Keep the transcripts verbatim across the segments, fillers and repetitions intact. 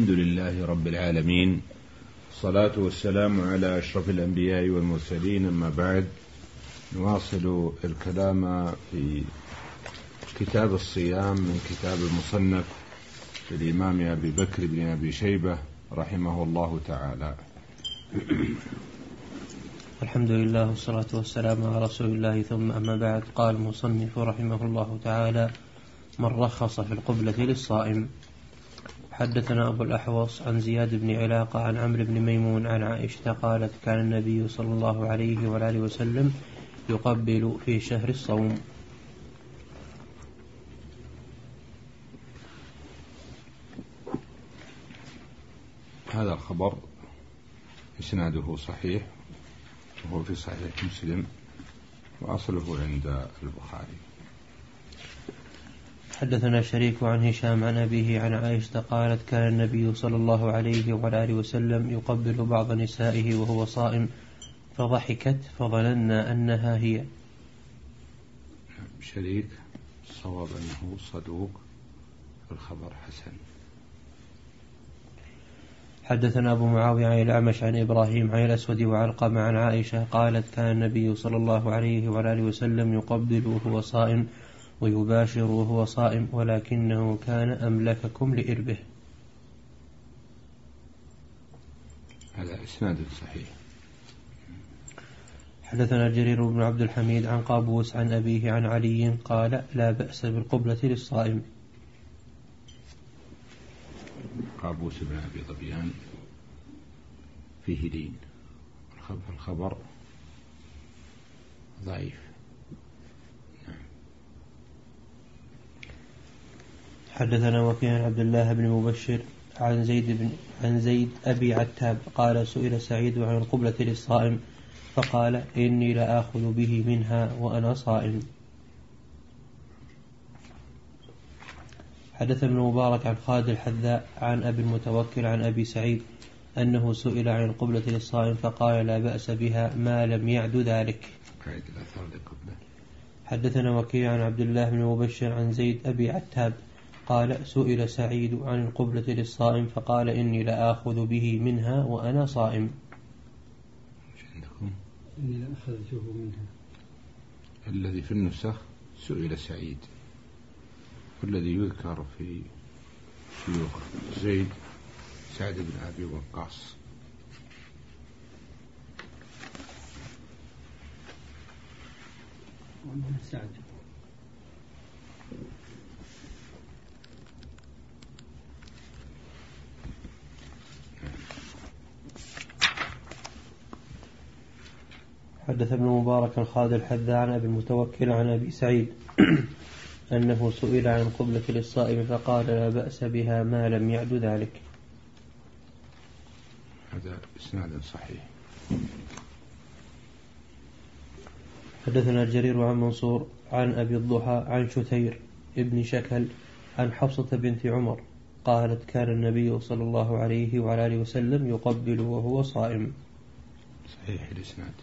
الحمد لله رب العالمين، الصلاة والسلام على أشرف الأنبياء والمرسلين، أما بعد. نواصل الكلام في كتاب الصيام من كتاب المصنف للإمام أبي بكر بن أبي شيبة رحمه الله تعالى. الحمد لله والصلاة والسلام على رسول الله، ثم أما بعد. قال المصنف رحمه الله تعالى: من رخص في القبلة للصائم. حدثنا أبو الأحوص عن زياد بن علاقة عن عمرو بن ميمون عن عائشة قالت: كان النبي صلى الله عليه وآله وسلم يقبل في شهر الصوم. هذا الخبر إسناده صحيح، وهو في صحيح مسلم، وأصله عند البخاري. حدثنا شريك عن هشام عن أبيه عن عائشة قالت: كان النبي صلى الله عليه وآله وسلم يقبل بعض نسائه وهو صائم، فضحكت فظننا أنها هي. شريك صواب أنه صدوق، الخبر حسن. حدثنا أبو معاوية عن الأعمش عن إبراهيم عن الأسود وعلقمة عن عائشة قالت: كان النبي صلى الله عليه وآله وسلم يقبل وهو صائم ويباشر وهو صائم، ولكنه كان أملككم لإربه. هذا إسناد صحيح. حدثنا جرير بن عبد الحميد عن قابوس عن أبيه عن علي قال: لا بأس بالقبلة للصائم. قابوس بن أبي ظبيان فيه دين، الخبر ضعيف. حدثنا وكيع عن عبد الله بن مبشر عن زيد بن عن زيد أبي عتاب قال: سئل سعيد عن القبلة للصائم فقال: إني لآخذ به منها وأنا صائم. حدث ابن مبارك عن خالد الحذاء عن أبي المتوكل عن أبي سعيد أنه سئل عن القبلة للصائم فقال: لا بأس بها ما لم يعد ذلك. حدثنا وكيع عن عبد الله بن مبشر عن زيد أبي عتاب قال: سئل سعيد عن القبلة للصائم فقال: إني لآخذ به منها وأنا صائم. إني لأخذته منها. الذي في النسخ سئل سعيد، والذي يذكر في شيوخ زيد سعد بن أبي وقاص. سعد. حدث ابن مبارك خالد الحذاء عن أبي المتوكل عن أبي سعيد أنه سئل عن قبلة للصائم فقال: لا بأس بها ما لم يعد ذلك. هذا إسناد صحيح. حدثنا الجرير عن منصور عن أبي الضحى عن شتير ابن شكل عن حفصة بنت عمر قالت: كان النبي صلى الله عليه وعلى آله وسلم يقبل وهو صائم. صحيح الإسناد.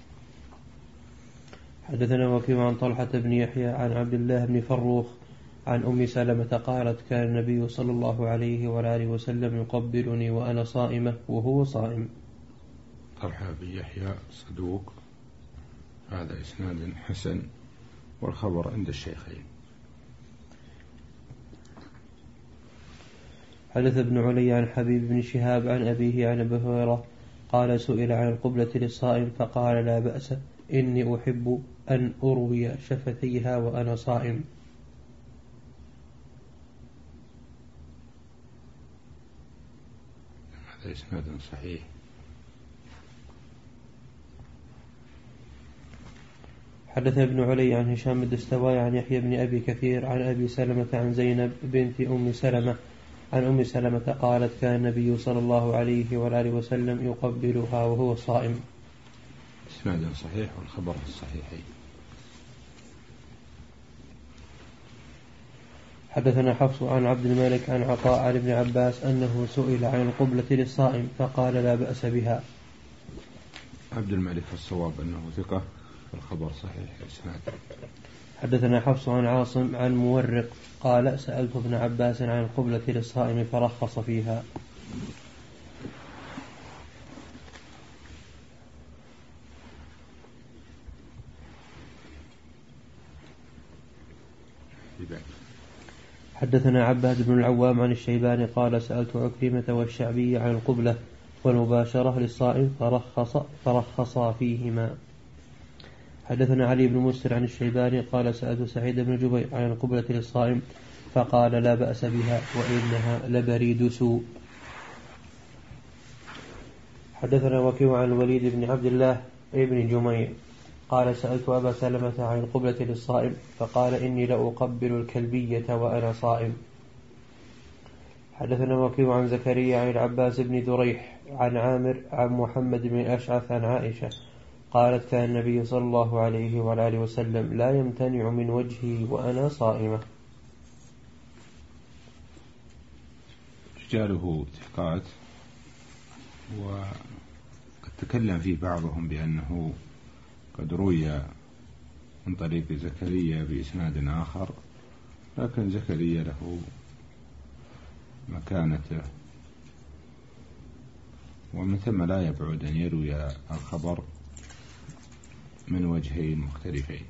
حدثنا وكيع عن طلحة بن يحيى عن عبد الله بن فروخ عن أم سلمة قالت: كان النبي صلى الله عليه وعلى آله وسلم يقبلني وأنا صائمة وهو صائم. طلحة بن يحيى صدوق، هذا إسناد حسن، والخبر عند الشيخين. حدث ابن علي عن حبيب بن شهاب عن أبيه عن أبي هريرة قال: سئل عن القبلة للصائم فقال: لا بأس، إني أحب أن أروي شفتيها وأنا صائم. هذا إسناد صحيح. حدث ابن علي عن هشام الدستوائي عن يحيى بن أبي كثير عن أبي سلمة عن زينب بنت أم سلمة عن أم سلمة قالت: كان النبي صلى الله عليه وآله وسلم يقبلها وهو صائم. إسناد صحيح، والخبر في الصحيحين. حدثنا حفص عن عبد الملك عن عطاء عن ابن عباس أنه سئل عن القبلة للصائم فقال: لا بأس بها. عبد الملك الصواب أنه ثقة، الخبر صحيح إسناد. حدثنا حفص عن عاصم عن مورق قال: سألت ابن عباس عن القبلة للصائم فرخص فيها. حدثنا عباد بن العوام عن الشيباني قال سألت عكرمة والشعبي عن القبلة والمباشرة للصائم فرخص فرخصا فيهما. حدثنا علي بن مسر عن الشيباني قال سألت سعيد بن جبير عن القبلة للصائم فقال لا بأس بها وإنها لبريد سوء. حدثنا وكيع عن الوليد بن عبد الله بن جميع قال سألت أبا سلمة عن القبلة للصائم فقال إني لأقبل الكلبية وأنا صائم. حدثنا وكيع عن زكريا عن العباس بن دريح عن عامر عن محمد بن الأشعث عن عائشة قالت كان النبي صلى الله عليه وعلى وسلم لا يمتنع من وجهي وأنا صائمة. رجاله ثقات، وقد تكلم فيه بعضهم بأنه قد روي من طريق زكريا بإسناد آخر، لكن زكريا له مكانته، ومن ثم لا يبعد أن يروي الخبر من وجهين مختلفين.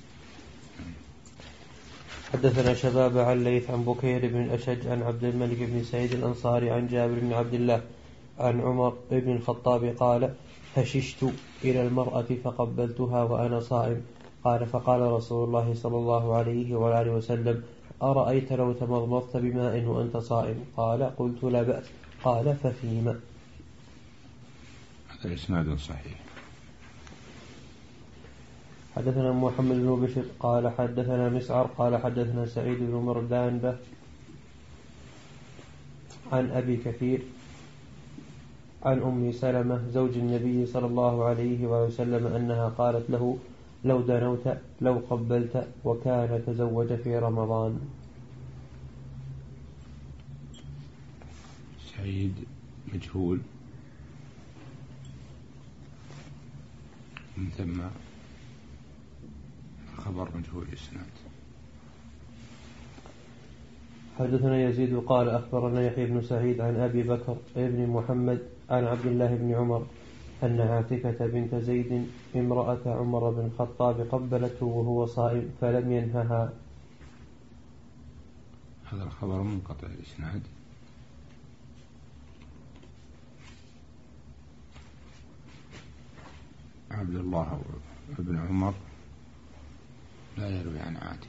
حدثنا شباب عن ليث عن بكير بن الأشج عن عبد الملك بن سعيد الأنصاري عن جابر بن عبد الله عن عمر بن الخطاب قال فششت إلى المرأة فقبلتها وأنا صائم قال فقال رسول الله صلى الله عليه وآله وسلم أرأيت لو تمضمضت بماء وأنت صائم؟ قال قلت لا بأس. قال ففيما. هذا إسناد صحيح. حدثنا محمد بن بشر قال حدثنا مسعر قال حدثنا سعيد بن مردان به عن أبي كثير عن أم سلمة زوج النبي صلى الله عليه وسلم أنها قالت له لو دنوت لو قبلت، وكان تزوج في رمضان. سعيد مجهول، من ثم خبر مجهول إسناد. حدثنا يزيد قال أخبرنا يحيى بن سعيد عن أبي بكر ابن محمد عن عبد الله بن عمر أن عاتكة بنت زيد امرأة عمر بن الخطاب قبلته وهو صائم فلم ينهها. هذا الخبر منقطع الإسناد. عبد الله بن عمر لا يروي عن عاتكة.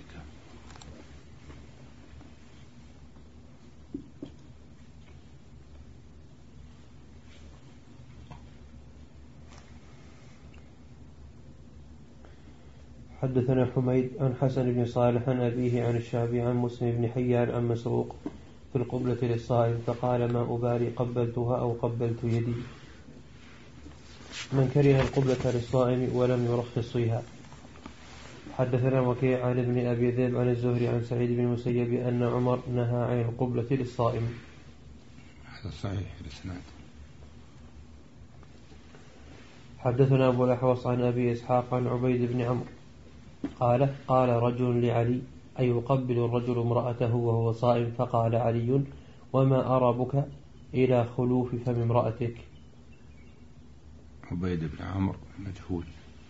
حدثنا حميد عن حسن بن صالح عن أبيه عن الشعبي عن مسلم بن حيان عن مسروق في القبلة للصائم فقال ما أبالي قبلتها أو قبلت يدي. من كره القبلة للصائم ولم يرخص فيها. حدثنا وكيع عن ابن أبي ذئب عن الزهري عن سعيد بن المسيب أن عمر نهى عن القبلة للصائم. هذا صحيح الإسناد. حدثنا أبو الأحوص عن أبي إسحاق عن عبيد بن عمرو قال قال رجل لعلي أيقبل الرجل امرأته وهو صائم؟ فقال علي وما أربك إلى خلوف فم امرأتك. عبيد بن عمرو مجهول.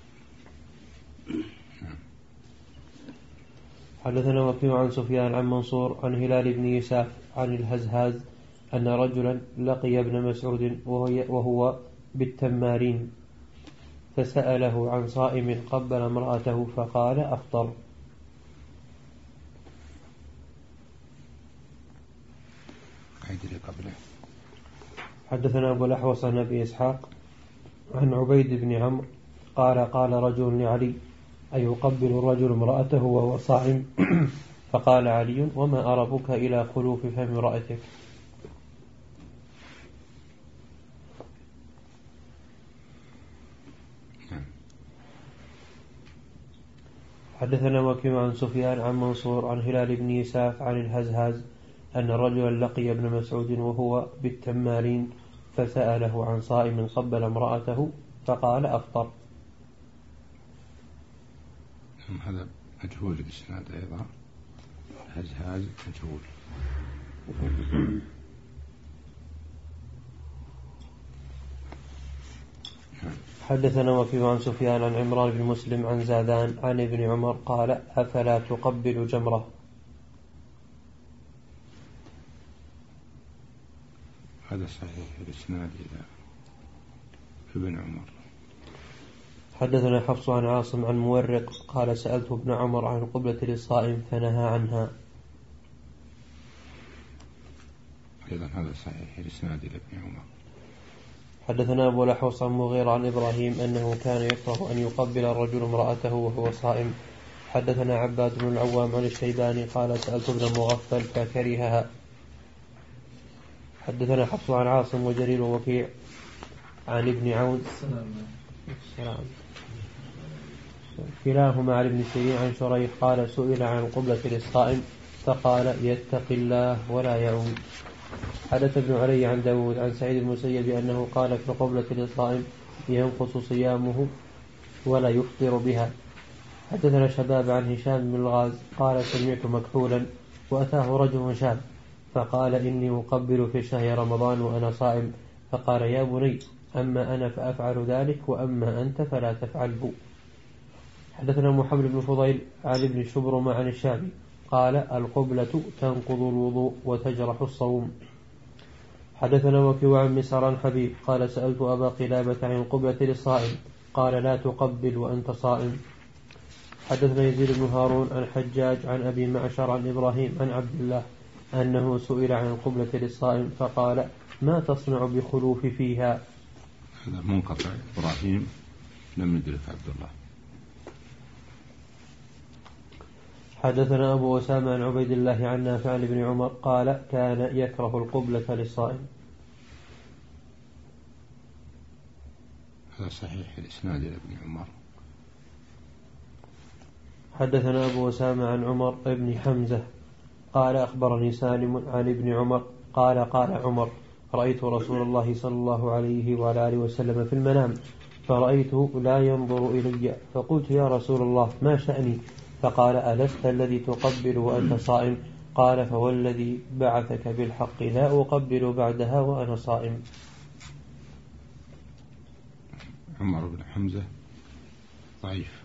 حدثنا وكيع عن سفيان عن منصور عن هلال بن يساف عن الهزهاز أن رجلا لقي ابن مسعود وهو بالتمارين فسأله عن صائم قبل امرأته فقال أفطر. حدثنا أبو الأحوص عن أبي إسحاق عن عبيد بن عمرو قال قال رجل لعلي أيقبل الرجل امرأته وهو صائم؟ فقال علي وما أربك إلى خلوف فم امرأتك. حدثنا وكيع عن سفيان عن منصور عن هلال بن يساف عن الهزهاز أن رجلا لقي ابن مسعود وهو بالتمارين فسأله عن صائم قبل امرأته فقال أفطر. هذا مجهول الإسناد أيضا. هزهاز مجهول. حدثنا وكيع عن سفيان عن عمران بن مسلم عن زادان عن ابن عمر قال أفلا تقبل جمرة. هذا صحيح الإسناد إلى ابن عمر. حدثنا حفص عن عاصم عن مورق قال سألت ابن عمر عن القبلة للصائم فنهى عنها. أيضا هذا صحيح الإسناد إلى ابن عمر. حدثنا أبو الأحوص عن مغيرة عن إبراهيم أنه كان يكره أن يقبل الرجل امرأته وهو صائم. حدثنا عباد بن العوام عن الشيباني قال سألت ابن المغفل فكرهها. حدثنا حفص عن عاصم وجرير ووكيع عن ابن عون السلام كلاهما عن ابن سيرين عن شريح قال سئل عن القبلة للصائم فقال يتق الله ولا يعود. حدث ابن علي عن داود عن سعيد المسيب بأنه قال في القبلة للصائم ينقص صيامه ولا يفطر بها. حدثنا شباب عن هشام بن الغاز قال سمعت مكحولا وأتاه رجل شاب فقال إني أقبل في شهر رمضان وأنا صائم فقال يا بني أما أنا فأفعل ذلك وأما أنت فلا تفعله. حدثنا محمد بن فضيل عن ابن شبرم عن الشعبي قال القبلة تنقض الوضوء وتجرح الصوم. حدثنا وكيع عن مسعر عن حبيب قال سألت أبا قلابة عن القبلة للصائم قال لا تقبل وأنت صائم. حدثنا يزيد بن هارون عن حجاج عن أبي معشر عن إبراهيم عن عبد الله أنه سئل عن القبلة للصائم فقال ما تصنع بخلوف فيها. هذا منقطع إبراهيم لم يدرك عبد الله. حدثنا أبو أسامة عن عبيد الله عن نافع عن ابن عمر قال كان يكره القبلة للصائم. هذا صحيح الإسناد إلى ابن عمر. حدثنا أبو أسامة عن عمر بن حمزة قال أخبرني سالم عن ابن عمر قال قال عمر رأيت رسول الله صلى الله عليه وعلى آله وسلم في المنام فرأيته لا ينظر إلي فقلت يا رسول الله ما شأني فقال ألست الذي تقبل وأنت صائم قال فوالذي بعثك بالحق لا أقبل بعدها وأنا صائم. عمر بن حمزة ضعيف.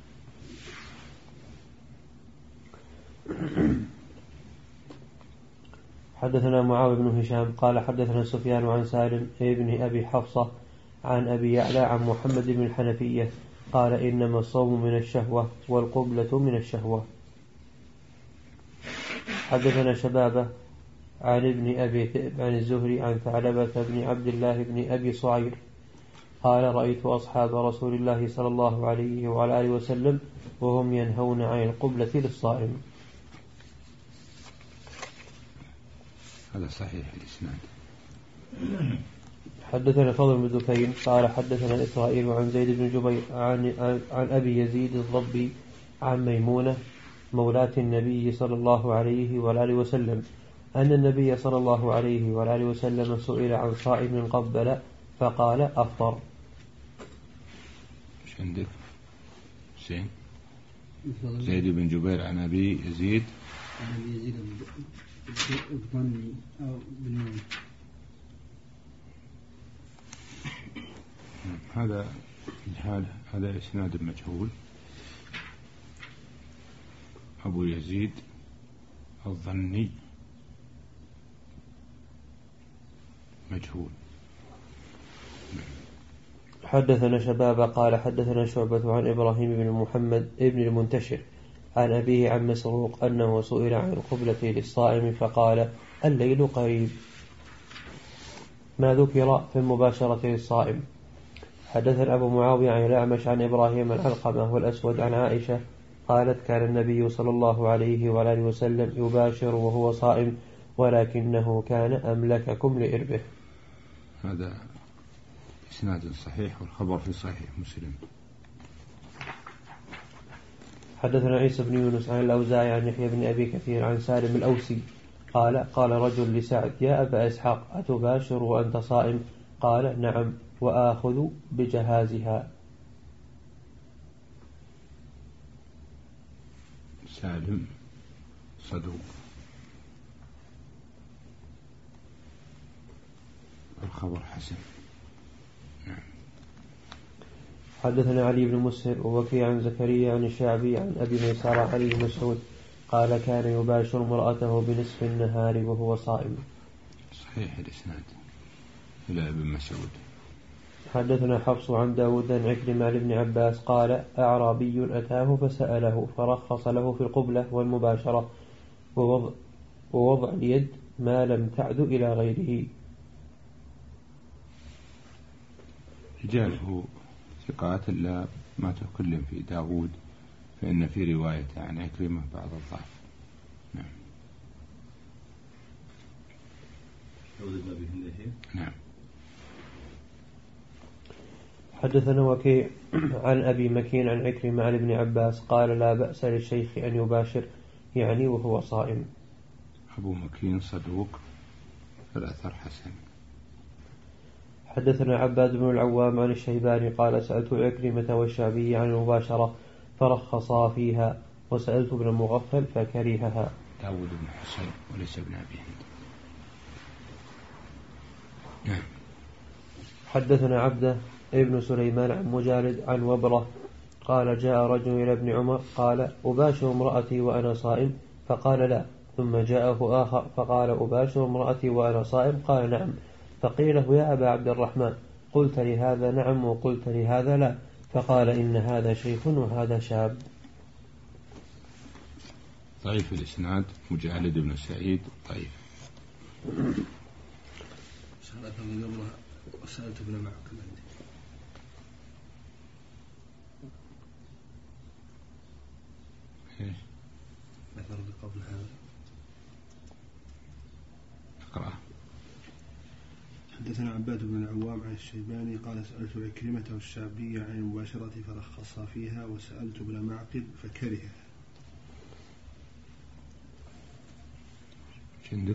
حدثنا معاوية بن هشام قال حدثنا سفيان عن سالم ابن أبي حفصة عن أبي يعلى عن محمد بن الحنفية قال إنما الصوم من الشهوة والقبلة من الشهوة. حدثنا شبابة عن ابن أبي ذئب عن الزهري عن ثعلبة بن عبد الله بن أبي صعير قال رأيت أصحاب رسول الله صلى الله عليه وعلى آله وسلم وهم ينهون عن القبلة للصائم. هذا صحيح الإسناد. حدثنا فضل بن دكين قال حدثنا إسرائيل عن زيد بن جبير عن, عن أبي يزيد الضبي عن ميمونة مولاة النبي صلى الله عليه وآله وسلم أن النبي صلى الله عليه وآله وسلم سئل عن صائم قبل فقال أفطر. مش عندك حسين؟ زيد بن جبير عن أبي يزيد عن أبي يزيد الظني أو بالنون. هذا هذا إسناد مجهول. أبو يزيد الظني مجهول. حدثنا شبابة قال حدثنا شعبة عن إبراهيم بن محمد ابن المنتشر عن أبيه عن مسروق أنه سئل عن القبلة للصائم فقال الليل قريب ما ذكر في المباشرة للصائم. حدثنا أبو معاوية عن الأعمش عن إبراهيم العلقمة والأسود عن عائشة قالت كان النبي صلى الله عليه وآله وسلم يباشر وهو صائم ولكنه كان أملككم لإربه. هذا إسناد صحيح والخبر في صحيح مسلم. حدثنا عيسى بن يونس عن الأوزاعي عن يحيى بن أبي كثير عن سالم الأوسي قال قال رجل لسعد يا أبا إسحاق أتباشر وأنت صائم قال نعم وآخذ بجهازها. سالم صدوق الخبر حسن. حدثنا علي بن مسهر ووكيع عن زكريا عن الشعبي عن أبي ميسرة عن ابن مسعود قال كان يباشر امرأته بنصف النهار وهو صائم. صحيح الإسناد إلى ابن مسعود. حدثنا حفص عن داود عن عكرمة عن ابن عباس قال أعرابي أتاه فسأله فرخص له في القبلة والمباشرة ووضع, ووضع اليد ما لم تعد إلى غيره. رجاله ثقات لا ما تكلم في داود فإن في رواية عن عكرمة بعض الضعف. نعم. نعم. حدثنا وكيع عن أبي مكين عن عكرمة عن ابن عباس قال لا بأس للشيخ أن يباشر يعني وهو صائم. أبو مكين صدوق فالأثر حسن. حدثنا عباد بن العوام عن الشيباني قال سألت عكرمة والشعبي عن المباشرة فرخصا فيها وسألت ابن المغفل فكرهها. داود بن حسين وليس ابن أبي هند. نعم. حدثنا عبده ابن سليمان عن مجالد عن وبرة قال جاء رجل إلى ابن عمر قال أباشر امرأتي وأنا صائم فقال لا، ثم جاءه آخر فقال أباشر امرأتي وأنا صائم قال نعم، فقيل له يا أبا عبد الرحمن قلت لهذا نعم وقلت لهذا لا، فقال إن هذا شيخ وهذا شاب. ضعيف الإسناد مجالد بن سعيد ضعيف. سألت من قبلها وسألت ابن معكم عندي. ايش؟ ذكر قبل هذا. اقرأ. حدثنا عباد بن العوام عن الشيباني قال سألت عكرمة والشعبي عن المباشرة فرخصا فيها وسألت ابن معقل فكرهها. ايش عندك؟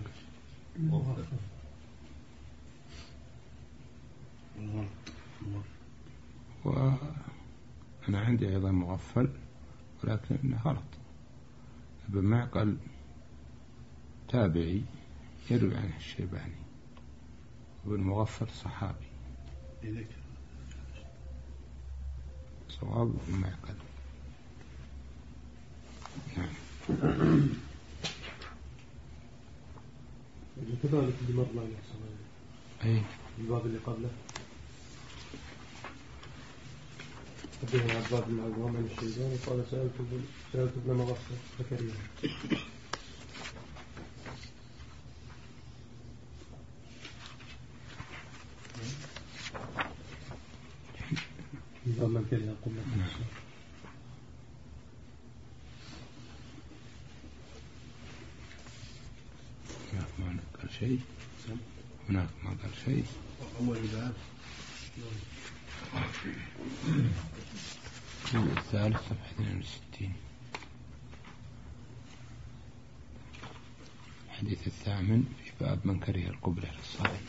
وأنا عندي أيضا مغفل ولكن إنه غلط. ابن معقل تابعي يروي عنه الشيباني وابن مغفل صحابي. صواب ابن معقل. نعم. كذلك اللي مر معنا أي الباب اللي قبله حدثنا عباد بن العوام عن الشيباني قال سألت سألت ابن مغفل فكرهها. الباب من كره قبله. هناك ما قال شيء. هناك ما قال شيء. أول باب الثالث صفحة اثنين وستين. الحديث الثامن في باب من كره القبلة للصائم.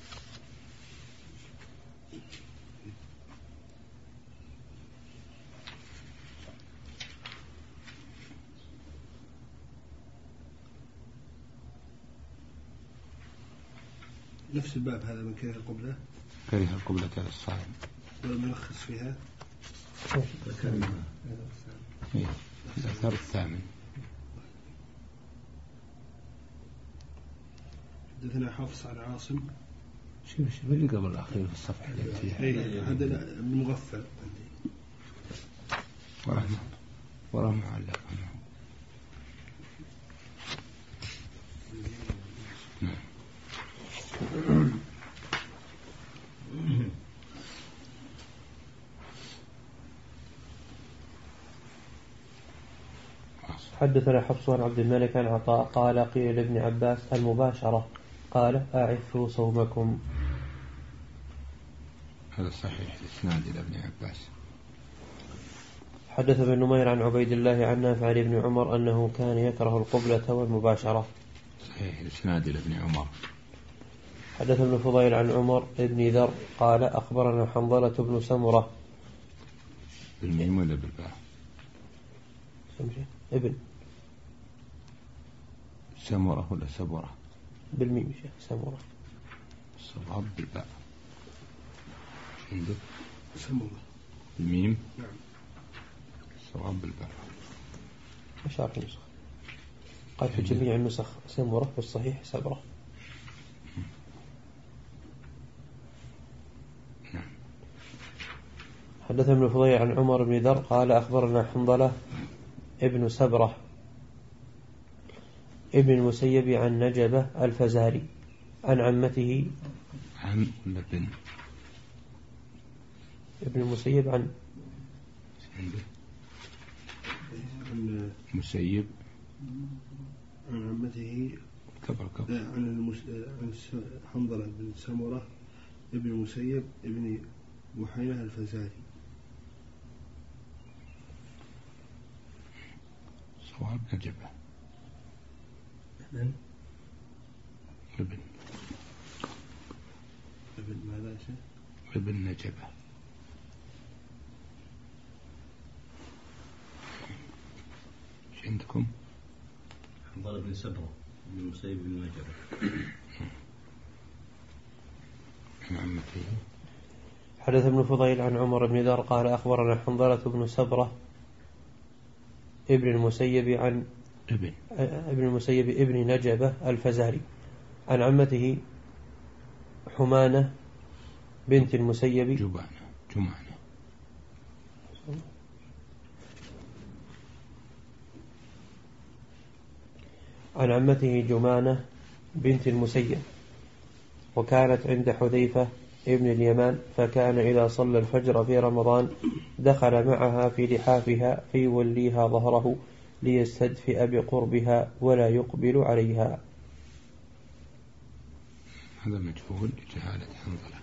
نفس الباب هذا من كره القبلة. كره القبلة للصائم. والملخص فيها إيه. الأثر الثامن. حدثنا حافظ عن عاصم. شوف شوف اللي قبل الأخير في الصفحة اللي فيها. هذا المغفل عندي. وراه وراه معلق. نعم. حدثنا حفص عن عبد الملك عن عطاء قال قيل لابن عباس المباشرة قال أعفوا صومكم. هذا صحيح الإسناد إلى ابن عباس. حدث ابن نمير عن عبيد الله عن نافع عن ابن عمر أنه كان يكره القبلة والمباشرة. صحيح الإسناد إلى ابن عمر. حدث ابن فضيل عن عمر ابن ذر قال أخبرنا حنظلة بن سمرة. بالميم ولا بالباء؟ ابن سمرة ولا سبرة؟ بالميم شيخ سمرة. الصواب بالباء. عندك سمرة. الميم. نعم. الصواب بالباء. أشار في النسخ قال في جميع النسخ سمرة والصحيح سبرة. حدثنا ابن فضيل عن عمر بن ذر قال أخبرنا حنظلة ابن سبرة ابن المسيب عن نجبة الفزاري عن عمته عن ابن ابن المسيب عن مسيب عن عمته كبر كبر عن المس... عن حنظلة بن سمرة ابن المسيب ابن بحينة الفزاري. صواب نجبة ابن ابن ابن ماذا شيء ابن نجبة. ايش عندكم؟ حنظلة بن سبرة بن المسيب بن نجبة عن عمته. حدث ابن فضيل عن عمر بن ذر قال أخبرنا حنظلة بن سبرة ابن المسيب عن ابن ابن المسيب ابن نجبة الفزاري عن عمته حمانة بنت المسيب جبانة جمانة عن عمته جمانة بنت المسيب وكانت عند حذيفة ابن اليمان فكان إذا صلى الفجر في رمضان دخل معها في لحافها فيوليها ظهره ليستدفئ بقربها ولا يقبل عليها. هذا مجهول لجهالة حنظلة.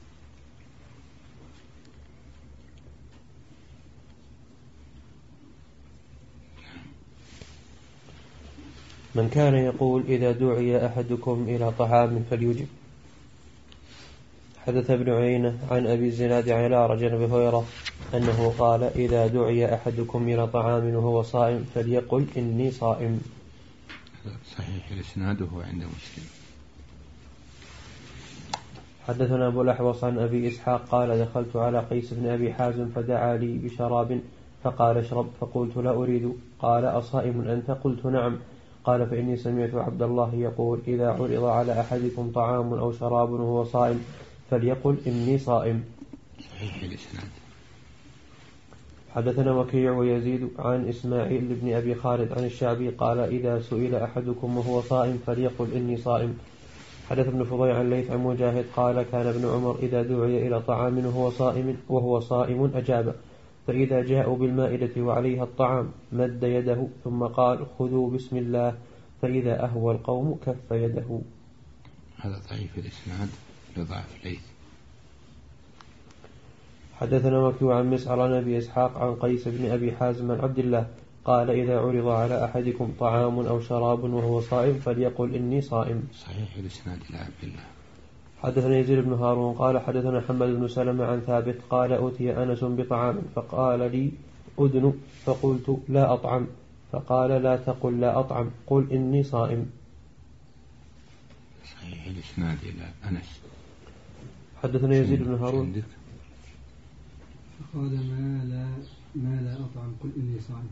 من كان يقول إذا دعي أحدكم إلى طعام فليجب. حدث ابن عيينة عن أبي الزناد عن الأعرج عن أبي هريرة أنه قال إذا دعي أحدكم إلى طعام وهو صائم فليقل إني صائم. صحيح الإسناد وهو عند مسلم. حدثنا أبو الأحوص عن أبي إسحاق قال دخلت على قيس بن أبي حازم فدعا لي بشراب فقال اشرب فقلت لا أريد. قال أصائم أنت؟ قلت نعم. قال فإني سمعت عبد الله يقول إذا عرض على أحدكم طعام أو شراب وهو صائم فليقل إني صائم. صحيح الإسناد. حدثنا وكيع ويزيد عن إسماعيل بن أبي خالد عن الشعبي قال إذا سئل أحدكم وهو صائم فليقل إني صائم. حدث ابن فضيل عن ليث عن مجاهد قال كان ابن عمر إذا دعي إلى طعام وهو صائم وهو صائم أجاب فإذا جاءوا بالمائدة وعليها الطعام مد يده ثم قال خذوا بسم الله فإذا أهوى القوم كف يده. هذا ضعيف الإسناد لضعف ليث. حدثنا وكيع عن مسعر عن أبي إسحاق عن قيس بن أبي حازم عن عبد الله قال إذا عرض على أحدكم طعام أو شراب وهو صائم فليقل إني صائم. صحيح الإسناد إلى عبد الله. حدثنا يزيد بن هارون قال حدثنا حمد بن سلمة عن ثابت قال أتي أنس بطعام فقال لي أدن فقلت لا أطعم فقال لا تقل لا أطعم قل إني صائم. صحيح الإسناد إلى أنس. حدثنا يزيد بن هارون فقال ما لا ما لا أطعم قل إني صائم.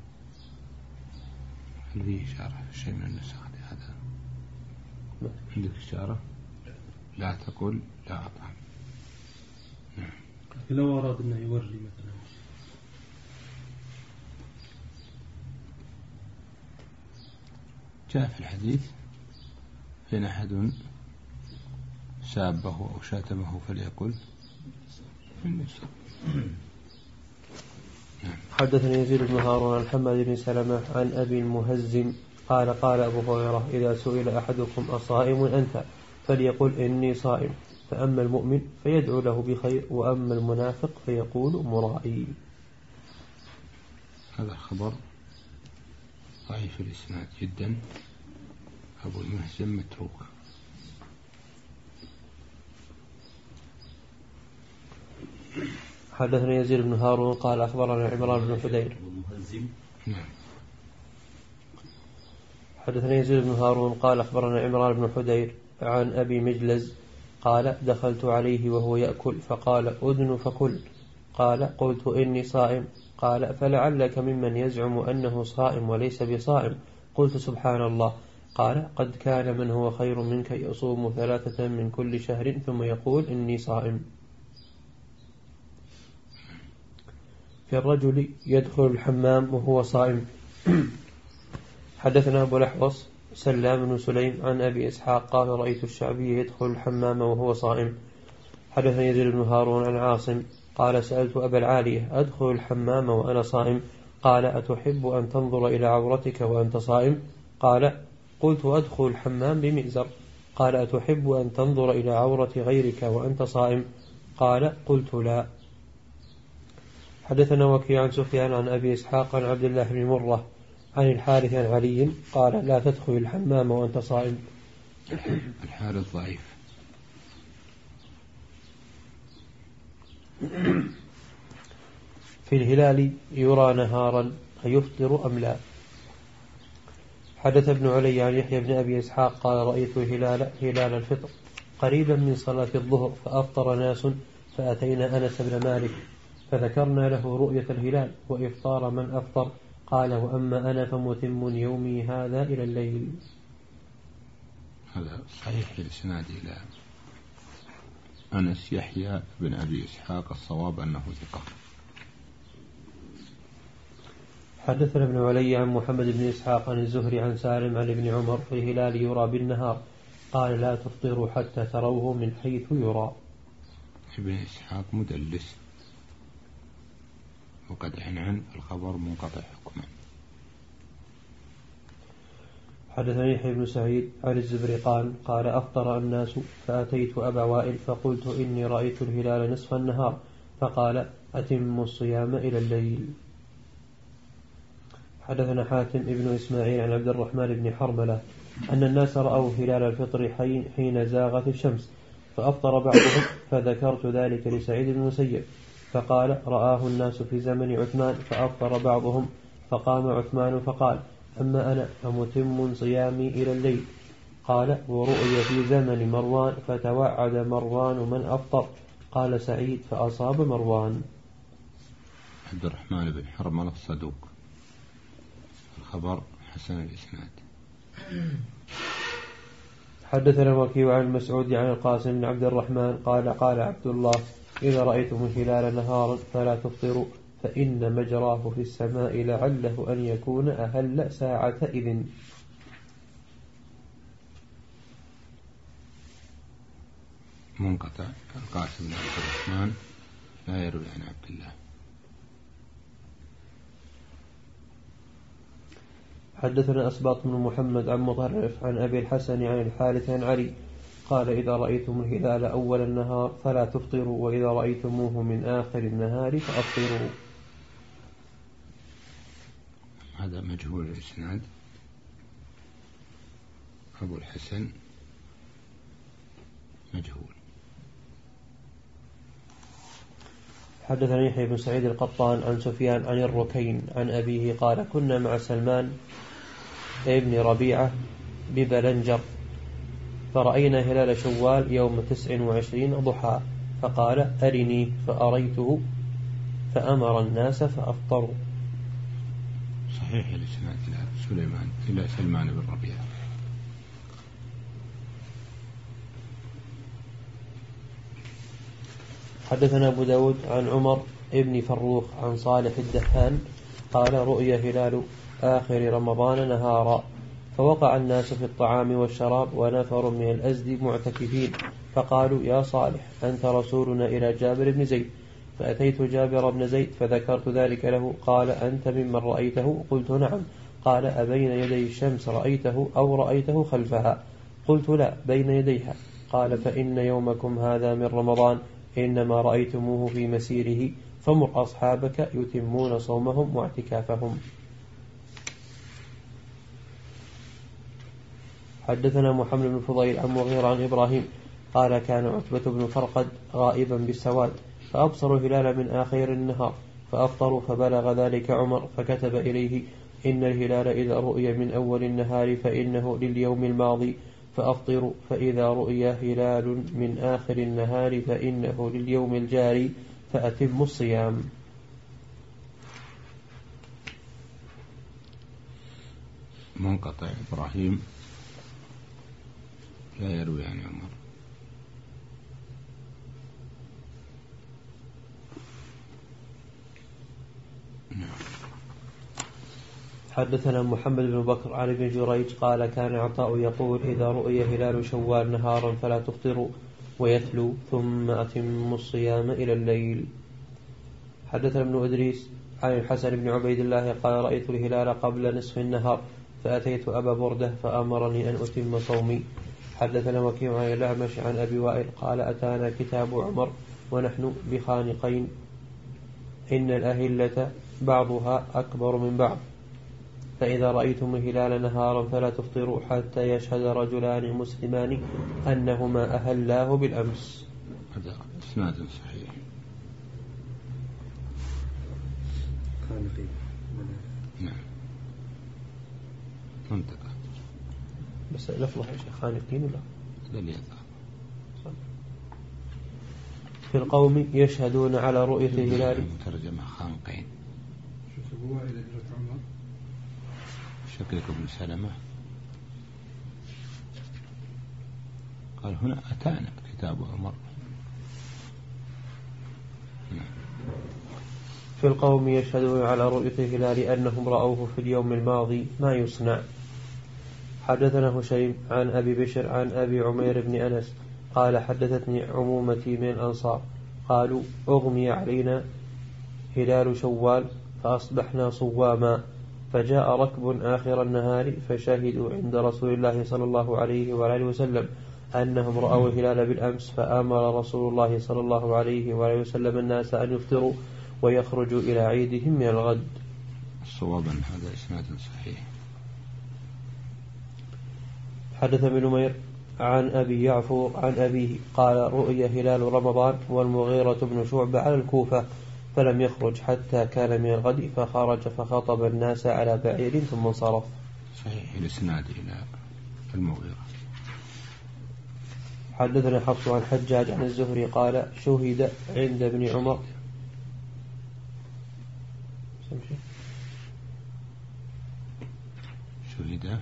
هل فيه إشارة شيء من النسخ هذا؟ عندك إشارة؟ لا تقول لا أطعم. نعم. لو أراد أنه يوري مثلا جاء في الحديث إن أحد سابه أو شاتمه فليقل إني صائم. حدثني يزيد بن هارون عن محمد بن سلمة عن أبي المهزم قال قال أبو هريرة إذا سئل أحدكم أصائم أنت فليقل إني صائم فأما المؤمن فيدعو له بخير وأما المنافق فيقول مرائي. هذا خبر ضعيف الإسناد جدا. أبو المهزم متروك. حدثنا يزيد بن هارون قال أخبرنا عمران بن حدير. نعم. حدثنا يزيد بن هارون قال أخبرنا عمران بن حدير عن أبي مجلز قال دخلت عليه وهو يأكل فقال أدن فكل قال قلت إني صائم. قال فلعلك ممن يزعم أنه صائم وليس بصائم. قلت سبحان الله. قال قد كان من هو خير منك يصوم ثلاثة من كل شهر ثم يقول إني صائم. في الرجل يدخل الحمام وهو صائم. حدثنا أبو الأحوص سلام بن سليم عن أبي إسحاق قال رأيت الشعبي يدخل الحمام وهو صائم. حدثنا يزيد بن هارون عن عاصم قال سألت أبا العالية أدخل الحمام وأنا صائم؟ قال أتحب أن تنظر إلى عورتك وأنت صائم؟ قال قلت أدخل الحمام بمئزر. قال أتحب أن تنظر إلى عورة غيرك وأنت صائم؟ قال قلت لا. حدثنا وكيع عن سفيان عن أبي إسحاق عن عبد الله بن مرة عن الحارث عن علي قال لا تدخل الحمام وأنت صائم. الحارث ضعيف. في الهلال يرى نهارا أيفطر أم لا؟ حدث ابن علي عن يحيى بن أبي إسحاق قال رأيت هلال, هلال الفطر قريبا من صلاة الظهر فأفطر ناس فأتينا أنس بن مالك فذكرنا له رؤية الهلال وإفطار من أفطر. قال وأما أنا فمتم يومي هذا إلى الليل. هذا صحيح الإسناد إلى أنس يحيى بن أبي إسحاق الصواب أنه ثقة. حدثنا ابن علي عن محمد بن إسحاق عن الزهري عن سالم عن ابن عمر في الهلال يرى بالنهار قال لا تفطروا حتى تروه من حيث يرى. ابن إسحاق مدلس وقد عنعن الخبر منقطع حكما. حدثني يحيى بن سعيد عن الزبرقان قال أفطر الناس فأتيت أبا وائل فقلت إني رأيت الهلال نصف النهار فقال أتم الصيام إلى الليل. حدثنا حاتم ابن إسماعيل عن عبد الرحمن بن حرملة أن الناس رأوا هلال الفطر حين زاغت الشمس فأفطر بعضهم فذكرت ذلك لسعيد بن المسيب فقال رآه الناس في زمن عثمان فأفطر بعضهم فقام عثمان فقال أما أنا فمتم صيامي إلى الليل. قال ورؤي في زمن مروان فتوعد مروان من أفطر. قال سعيد فأصاب مروان. عبد الرحمن بن حرملة الصدوق الخبر حسن الإسناد. حدثنا وكيع عن مسعود عن القاسم بن عبد الرحمن قال قال عبد الله إذا رأيتم الهلال نهارا فلا تفطروا فإن مجراه في السماء لعله أن يكون أهل ساعة إذن. منقطع. القاسم بن عبد الرحمن لا يروي عن عبد الله. حدثنا أسباط بن محمد عن مطرف عن أبي الحسن عن الحارث عن علي قال إذا رأيتم الهلال أول النهار فلا تفطروا وإذا رأيتموه من آخر النهار فأفطروا. هذا مجهول الإسناد. أبو الحسن مجهول. حدثني يحيى بن سعيد القطان عن سفيان عن الركين عن أبيه قال كنا مع سلمان ابن ربيعة ببلنجر فرأينا هلال شوال يوم تسع وعشرين ضحى فقال أرني فأريته فأمر الناس فأفطروا. صحيح الإسناد إلى سليمان إلى سلمان بن ربيعة. حدثنا أبو داود عن عمر ابن فروخ عن صالح الدهان قال رؤيا هلال آخر رمضان نهارا فوقع الناس في الطعام والشراب ونفر من الأزد معتكفين فقالوا يا صالح أنت رسولنا إلى جابر بن زيد. فأتيت جابر بن زيد فذكرت ذلك له قال أنت ممن رأيته؟ قلت نعم. قال أبين يدي الشمس رأيته أو رأيته خلفها؟ قلت لا بين يديها. قال فإن يومكم هذا من رمضان إنما رأيتموه في مسيره فمر أصحابك يتمون صومهم واعتكافهم. حدثنا محمد بن فضيل عن مغيرة عن إبراهيم قال كان عتبة بن فرقد غائبا بالسواد فأبصروا الهلال من آخر النهار فأفطروا فبلغ ذلك عمر فكتب إليه إن الهلال إذا رؤي من أول النهار فإنه لليوم الماضي فأفطروا فإذا رؤي هلال من آخر النهار فإنه لليوم الجاري فأتموا الصيام. منقطع إبراهيم لا يروي عن عمر. حدثنا محمد بن بكر عن ابن جريج قال كان عطاء يقول إذا رؤي هلال شوال نهارا فلا تفطروا ويتلو ثم أتموا الصيام إلى الليل. حدثنا ابن إدريس عن الحسن بن عبيد الله قال رأيت الهلال قبل نصف النهار فأتيت أبا بردة فأمرني أن أتم صومي. حدثنا وكيع عن الأعمش عن أبي وائل قال أتانا كتاب عمر ونحن بخانقين إن الأهلة بعضها أكبر من بعض فإذا رأيتم الهلال نهارا فلا تفطروا حتى يشهد رجلان مسلمان أنهما أهلاه بالأمس. هذا إسناد صحيح. نعم منطقة بس لفظها يا شيخ خانقين ولا لا؟ في القوم يشهدون على رؤية الهلال. ترجمة خانقين. شوفوا إلى هجرة عمر شقيق بن سلمة قال هنا أتانا كتاب عمر. في القوم يشهدون على رؤية الهلال أنهم رأوه في اليوم الماضي ما يصنع. حدثنا هشيم عن أبي بشر عن أبي عمير بن أنس قال حدثتني عمومتي من الأنصار قالوا أغمي علينا هلال شوال فأصبحنا صواما فجاء ركب آخر النهار فشهدوا عند رسول الله صلى الله عليه وآله وسلم أنهم رأوا الهلال بالأمس فأمر رسول الله صلى الله عليه وآله وسلم الناس أن يفطروا ويخرجوا إلى عيدهم من الغد. الصواب أن هذا إسناد صحيح. حدث ابن نمير عن أبي يعفور عن أبيه قال رؤي هلال رمضان والمغيرة بن شعبة على الكوفة فلم يخرج حتى كان من الغد فخرج فخطب الناس على بعير ثم انصرف. صحيح الإسناد إلى المغيرة. حدثنا حفص عن حجاج عن الزهري قال شهد عند ابن عمر شهد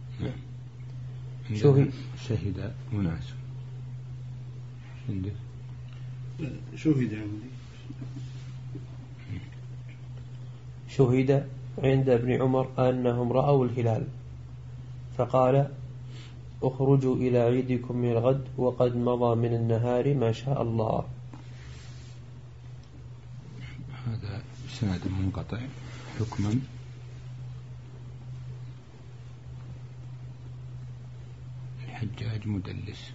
شهد شهد مناسب عندك شهد عندي شهد عند ابن عمر أنهم رأوا الهلال فقال اخرجوا إلى عيدكم من الغد وقد مضى من النهار ما شاء الله. هذا سند منقطع حكما الحجاج مدلس.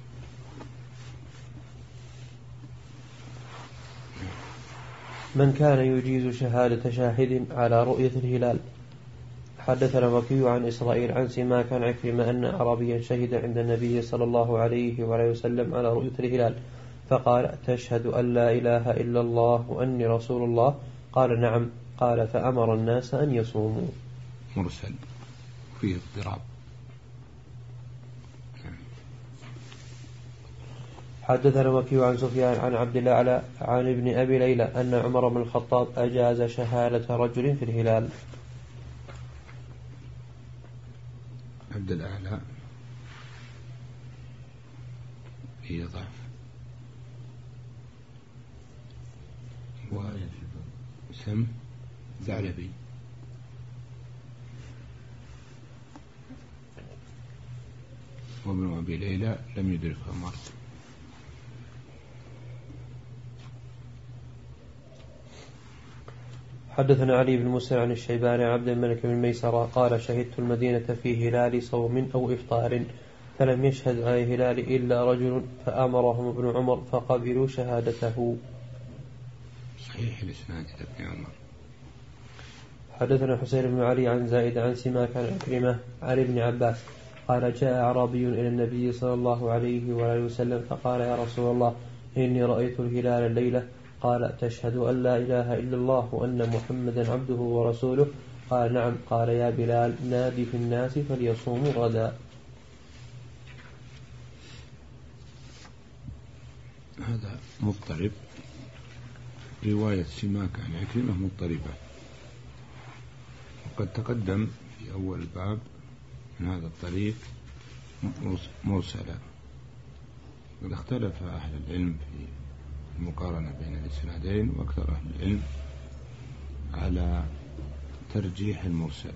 من كان يجيز شهادة شاهد على رؤية الهلال. حدثنا وكيع عن إسرائيل عن سماك عن عكرمة أن أعرابيا شهد عند النبي صلى الله عليه وآله وسلم على رؤية الهلال فقال تشهد أن لا إله إلا الله وأني رسول الله قال نعم قال فأمر الناس أن يصوموا. مرسل فيه اضطراب. حدثنا وكيع عن سفيان عن عبد الأعلى عن ابن أبي ليلى أن عمر بن الخطاب أجاز شهادة رجل في الهلال. عبد الأعلى في ضعف وسم ثعلبي وابن أبي ليلى لم يدرك عمر. حدثنا علي بن مسلم عن الشيباني عبد الملك بن ميسرة قال شهدت المدينة في هلال صوم أو إفطار فلم يشهد على الهلال إلا رجل فأمرهم ابن عمر فقبلوا شهادته. صحيح الإسناد ابن عمر. حدثنا حسين بن علي عن زائد عن سماك عن عكرمة عن ابن عباس قال جاء أعرابي إلى النبي صلى الله عليه وآله وسلم فقال يا رسول الله إني رأيت الهلال الليلة قال تشهد أن لا إله إلا الله وأن محمدا عبده ورسوله قال نعم قال يا بلال نادي في الناس فليصوموا غدا. هذا مضطرب رواية سماك عن عكرمة مضطربة، وقد تقدم في أول الباب من هذا الطريق مرسلة. قد اختلف أهل العلم في المقارنة بين الإسنادين، وأكثر أهل العلم على ترجيح المرسل.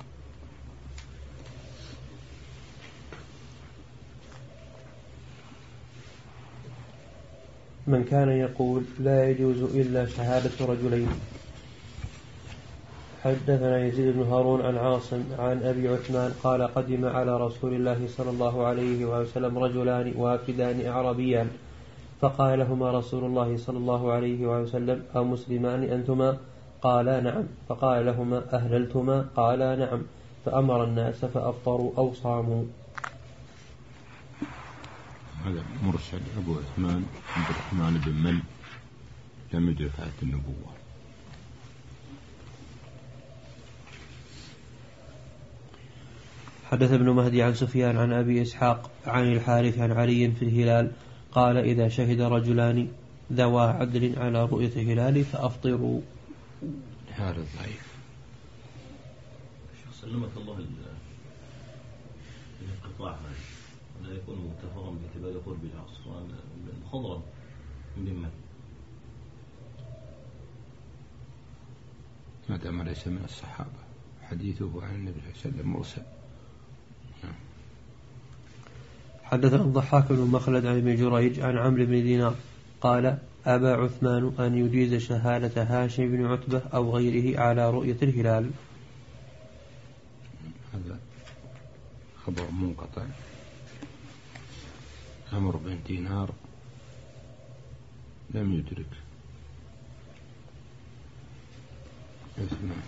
من كان يقول لا يجوز إلا شهادة رجلين. حدثنا يزيد بن هارون عن عاصم عن أبي عثمان قال قدم على رسول الله صلى الله عليه وسلم رجلان وافدان أعرابيان، فقال لهما رسول الله صلى الله عليه وسلم أو مسلمان أنتما؟ قالا نعم. فقال لهما أهللتما؟ قالا نعم. فأمر الناس فأفطروا أو صاموا. هذا مرسل أبو عثمان عبد الرحمن بن من لم يدرك آية النبوة. حدث ابن مهدي عن سفيان عن أبي إسحاق عن الحارث عن علي في الهلال قال إذا شهد رجلان ذوى عدل على رؤية الهلال فأفطروا. هذا ضعيف. سلمك الله الانقطاع هذا لا يكون متفقا باعتبار قرب العصر خضرا ممن ما دام ليس من الصحابة حديثه عن النبي صلى الله عليه وسلم مرسل. حدثنا الضحاك بن مخلد عن ابن جريج عن عمرو بن دينار قال أبى عثمان أن يجيز شهادة هاشم بن عتبة أو غيره على رؤية الهلال. هذا خبر منقطع. عمرو بن دينار لم يدرك عثمان.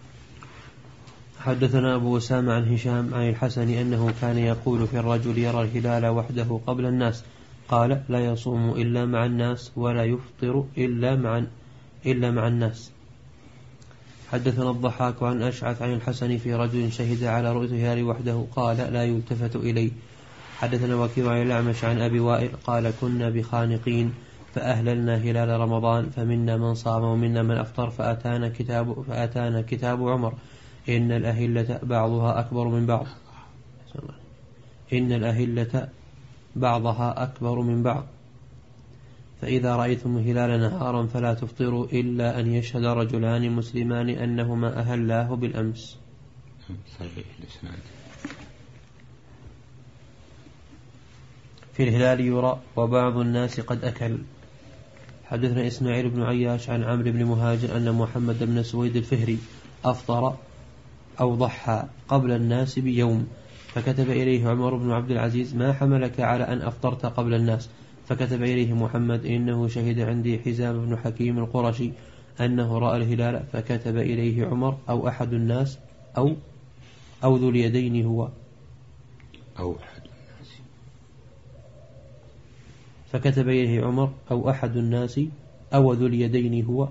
حدثنا أبو أسامة عن هشام عن الحسن أنه كان يقول في الرجل يرى الهلال وحده قبل الناس قال لا يصوم إلا مع الناس ولا يفطر إلا مع إلا مع الناس. حدثنا الضحاك عن أشعث عن الحسن في رجل شهد على رؤية الهلال وحده قال لا يلتفت إليه. حدثنا وكيع عن الأعمش عن أبي وائل قال كنا بخانقين فأهللنا هلال رمضان فمنا من صام ومنا من أفطر فأتانا كتاب فأتانا كتاب عمر إن الأهلة بعضها أكبر من بعض إن الأهلة بعضها أكبر من بعض فإذا رأيتم الهلال نهارا فلا تفطروا إلا أن يشهد رجلان مسلمان أنهما أهلاه بالأمس. في الهلال يرى وبعض الناس قد أكل. حدثنا إسماعيل بن عياش عن عمرو بن مهاجر أن محمد بن سويد الفهري أفطر أو ضحى قبل الناس بيوم فكتب إليه عمر بن عبد العزيز ما حملك على أن أفطرت قبل الناس؟ فكتب إليه محمد إنه شهد عندي حزام بن حكيم القرشي أنه رأى الهلال. فكتب إليه عمر أو أحد الناس أو أو ذو اليدين هو أو أحد الناس. فكتب إليه عمر أو أحد الناس أو ذو اليدين هو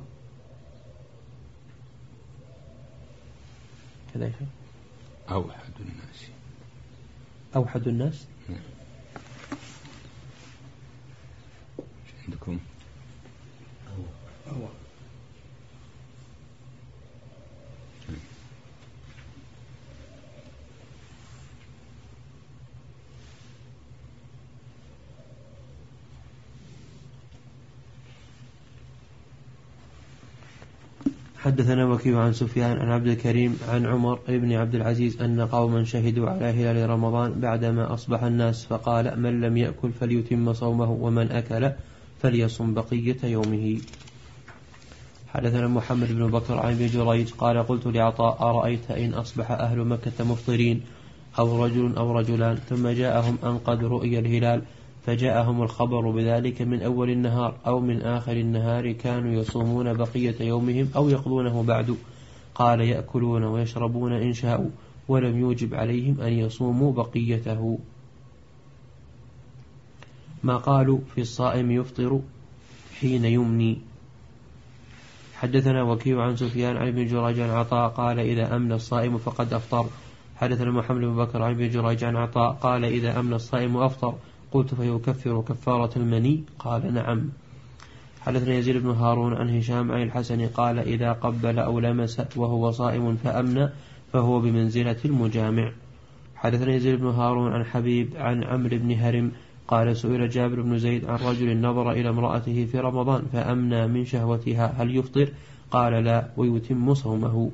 كذا أو أحد الناس أو أحد الناس. نعم. عندكم أو أو حدثنا وكيع عن سفيان عن عبد الكريم عن عمر بن عبد العزيز أن قوما شهدوا على هلال رمضان بعدما أصبح الناس فقال من لم يأكل فليتم صومه ومن أكل فليصم بقية يومه. حدثنا محمد بن بكر عن ابن جريج قال قلت لعطاء أرأيت إن أصبح أهل مكة مفطرين أو رجل أو رجلان ثم جاءهم أن قد رؤي الهلال فجاءهم الخبر بذلك من أول النهار أو من آخر النهار كانوا يصومون بقية يومهم أو يقضونه بعد؟ قال يأكلون ويشربون إن شاءوا ولم يوجب عليهم أن يصوموا بقيته. ما قالوا في الصائم يفطر حين يمني. حدثنا وكيع عن سفيان عن ابن جريج عن عطاء قال إذا أمن الصائم فقد أفطر. حدثنا محمد بن بكر عن ابن جريج عن عطاء قال إذا أمن الصائم أفطر. قلت فيكفر كفارة المني؟ قال نعم. حدثنا يزيد بن هارون عن هشام عن الحسن قال إذا قبل أو لمس وهو صائم فأمنى فهو بمنزلة المجامع. حدثنا يزيد بن هارون عن حبيب عن عمرو بن هرم قال سئل جابر بن زيد عن رجل نظر إلى امرأته في رمضان فأمنى من شهوتها هل يفطر؟ قال لا ويتم صومه.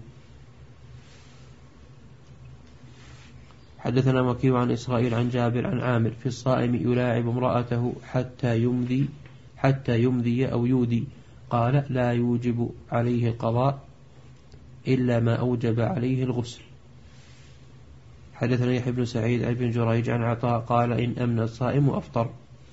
حدثنا وكيع عن إسرائيل عن جابر عن عامر في الصائم يلاعب امرأته حتى يمضي حتى يمضي أو يودي قال لا يوجب عليه القضاء إلا ما أوجب عليه الغسل. حدثنا يحيى بن سعيد عن ابن جريج عن عطاء قال إن أمن الصائم أفطر.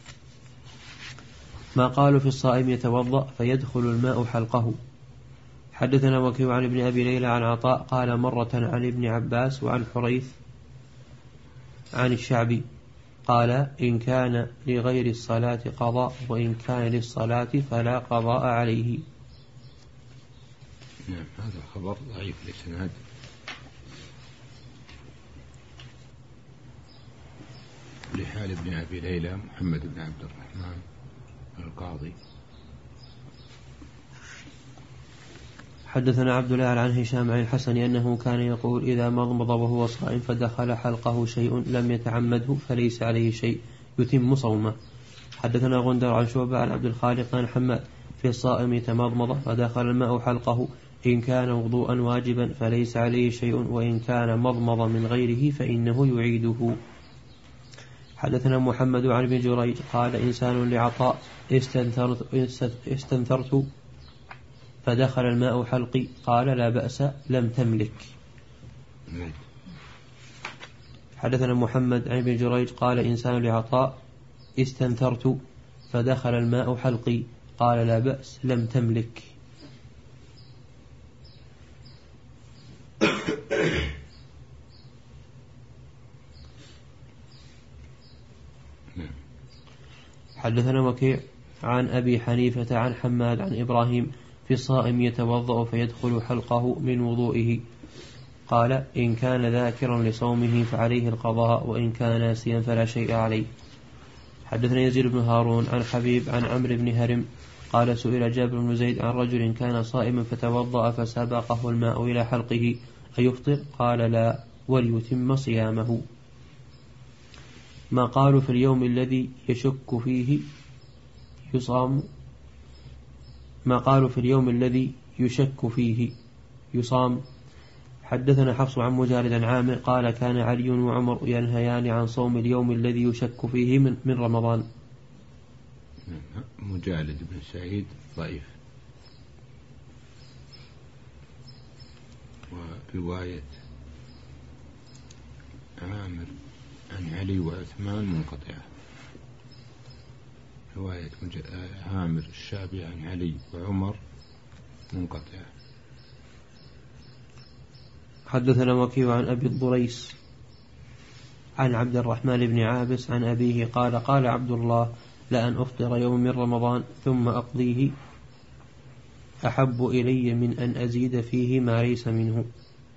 ما قالوا في الصائم يتوضأ فيدخل الماء حلقه. حدثنا وكيع عن ابن أبي ليلى عن عطاء قال مرة عن ابن عباس وعن حريث عن الشعبي قال إن كان لغير الصلاة قضاء وإن كان للصلاة فلا قضاء عليه. نعم هذا خبر ضعيف الإسناد لحال ابن أبي ليلى محمد بن عبد الرحمن القاضي. حدثنا عبد الله عن هشام عن الحسن أنه كان يقول إذا مضمض وهو صائم فدخل حلقه شيء لم يتعمده فليس عليه شيء يتم صومه. حدثنا غندر عن شعبة عن عبد الخالق عن حماد في الصائم يتمضمض فدخل الماء حلقه إن كان وضوءا واجبا فليس عليه شيء وإن كان مضمض من غيره فإنه يعيده. حدثنا محمد عن ابن جريج قال إنسان لعطاء استنثرت, استنثرت فدخل الماء حلقي قال لا بأس لم تملك. حدثنا محمد عن ابن جريج قال إنسان لعطاء استنثرت فدخل الماء حلقي قال لا بأس لم تملك. حدثنا وكيع عن أبي حنيفة عن حماد عن إبراهيم في الصائم يتوضأ فيدخل حلقه من وضوئه قال إن كان ذاكرا لصومه فعليه القضاء وإن كان ناسيا فلا شيء عليه. حدثنا يزيد بن هارون عن حبيب عن عمرو بن هرم قال سئل جابر بن زيد عن رجل كان صائما فتوضأ فسبقه الماء إلى حلقه أيفطر؟ قال لا وليتم صيامه. ما قالوا في اليوم الذي يشك فيه يصام ما قالوا في اليوم الذي يشك فيه يصام. حدثنا حفص عن مجالد عن عامر قال كان علي وعمر ينهيان عن صوم اليوم الذي يشك فيه من, من رمضان. مجالد بن سعيد ضعيف. ورواية عامر عن علي وعثمان منقطعة. رواية عامر الشعبي عن علي وعمر منقطعة. حدثنا وكيع عن أبي الضريس عن عبد الرحمن بن عابس عن أبيه قال قال عبد الله لأن أفطر يوم من رمضان ثم أقضيه أحب إلي من أن أزيد فيه ما ليس منه.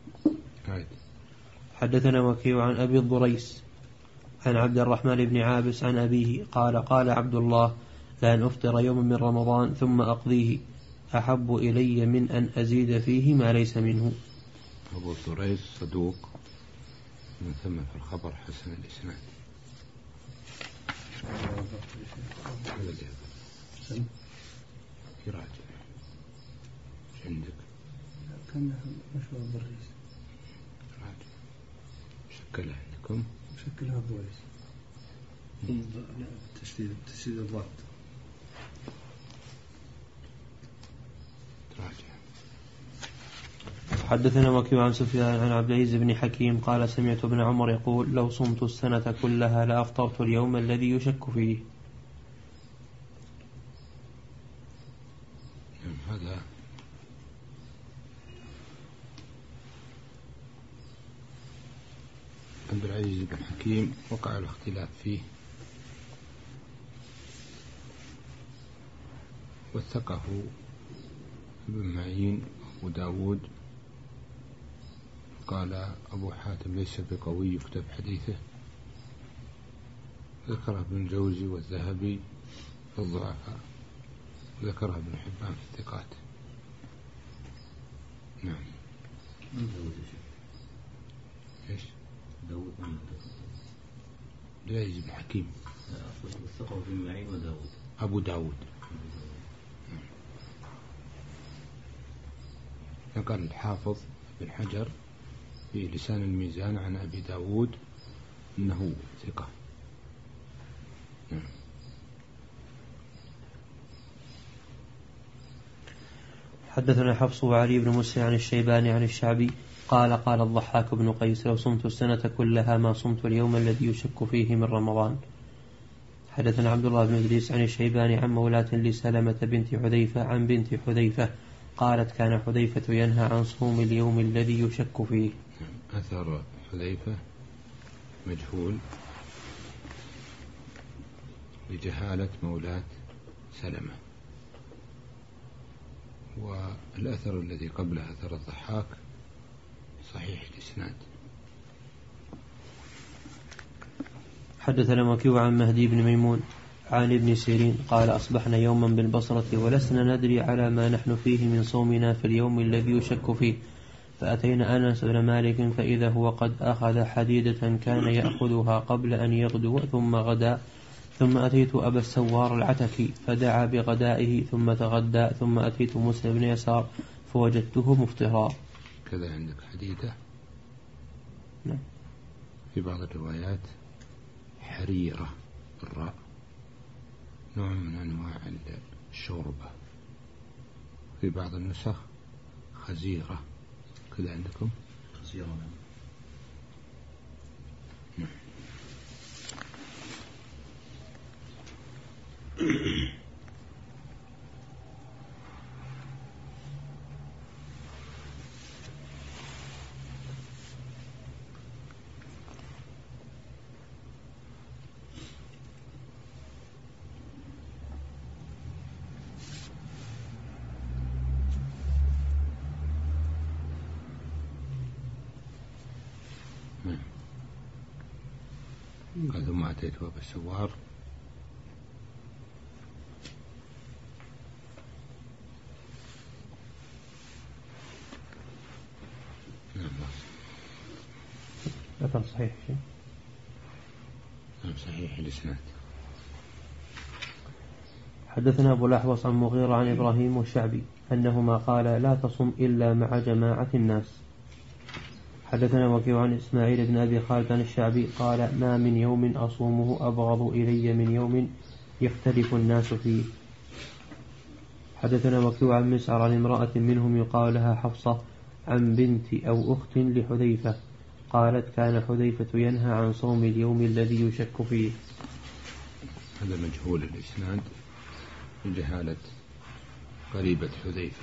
حدثنا وكيع عن أبي الضريس عن عبد الرحمن بن عابس عن أبيه قال قال عبد الله لأن أفطر يوم من رمضان ثم أقضيه أحب إلي من أن أزيد فيه ما ليس منه. أبو الضريس صدوق من ثم في الخبر حسن الإسناد. يراجع عندك كان مشهور الضريس راجع شكلها عندكم شكلها الضريس لا تشديد تشديد الضغط راجع. حدثنا وكيع عن سفيان عن عبد العزيز بن حكيم قال سمعت ابن عمر يقول لو صمت السنة كلها لأفطرت اليوم الذي يشك فيه. هذا عبد العزيز بن حكيم وقع الاختلاف فيه وثقه ابن معين وداود قال أبو حاتم ليس بقوي يكتب حديثه. ذكر ابن الجوزي والذهبي في الضعفاء. ذكرها ابن حبان في الثقات. نعم. من داود يا شيخ؟ ايش؟ داود من لا يجي ابن حكيم. لا أصل الثقة في معين وداود. أبو داود. نقل الحافظ بن حجر في لسان الميزان عن أبي داود أنه ثقة. نعم. حدثنا حفص وعلي بن مسلم عن الشيباني عن الشعبي قال قال الضحاك بن قيس لو صمت السنة كلها ما صمت اليوم الذي يشك فيه من رمضان. حدثنا عبد الله بن إدريس عن الشيباني عن مولاة لسلمة بنت حذيفة عن بنت حذيفة قالت كان حذيفة ينهى عن صوم اليوم الذي يشك فيه. أثر حذيفة مجهول لجهالة مولاة سلمة، والأثر الذي قبله أثر الضحاك صحيح الإسناد. حدثنا وكيع عن مهدي بن ميمون عن ابن سيرين قال أصبحنا يوما بالبصرة ولسنا ندري على ما نحن فيه من صومنا في اليوم الذي يشك فيه، فأتينا أنس بن مالك فإذا هو قد أخذ حديدة كان يأخذها قبل أن يغدو ثم غدا، ثم أتيت أبا السوار العتكي فدعا بغدائه ثم تغدى، ثم أتيت موسى بن يسار فوجدته مفطرا. كذا عندك حديدة. نعم. في بعض الروايات حريرة الراء، نوع من أنواع الشوربة. في بعض النسخ خزيرة. كذا عندكم خزيرة. نعم. قال ثم أتيت أبا السوار نعم. لكن صحيح شيء. نعم صحيح الإسناد. حدثنا أبو الأحوص عن مغيرة عن إبراهيم والشعبي أنهما قال لا تصم إلا مع جماعة الناس. حدثنا وكيع عن إسماعيل بن أبي خالد عن الشعبي قال ما من يوم أصومه أبغض إلي من يوم يختلف الناس فيه. حدثنا وكيع عن مسعر عن امرأة منهم يقال لها حفصة عن بنت أو أخت لحذيفة قالت كان حذيفة ينهى عن صوم اليوم الذي يشك فيه. هذا مجهول الإسناد من جهالة قريبة حذيفة.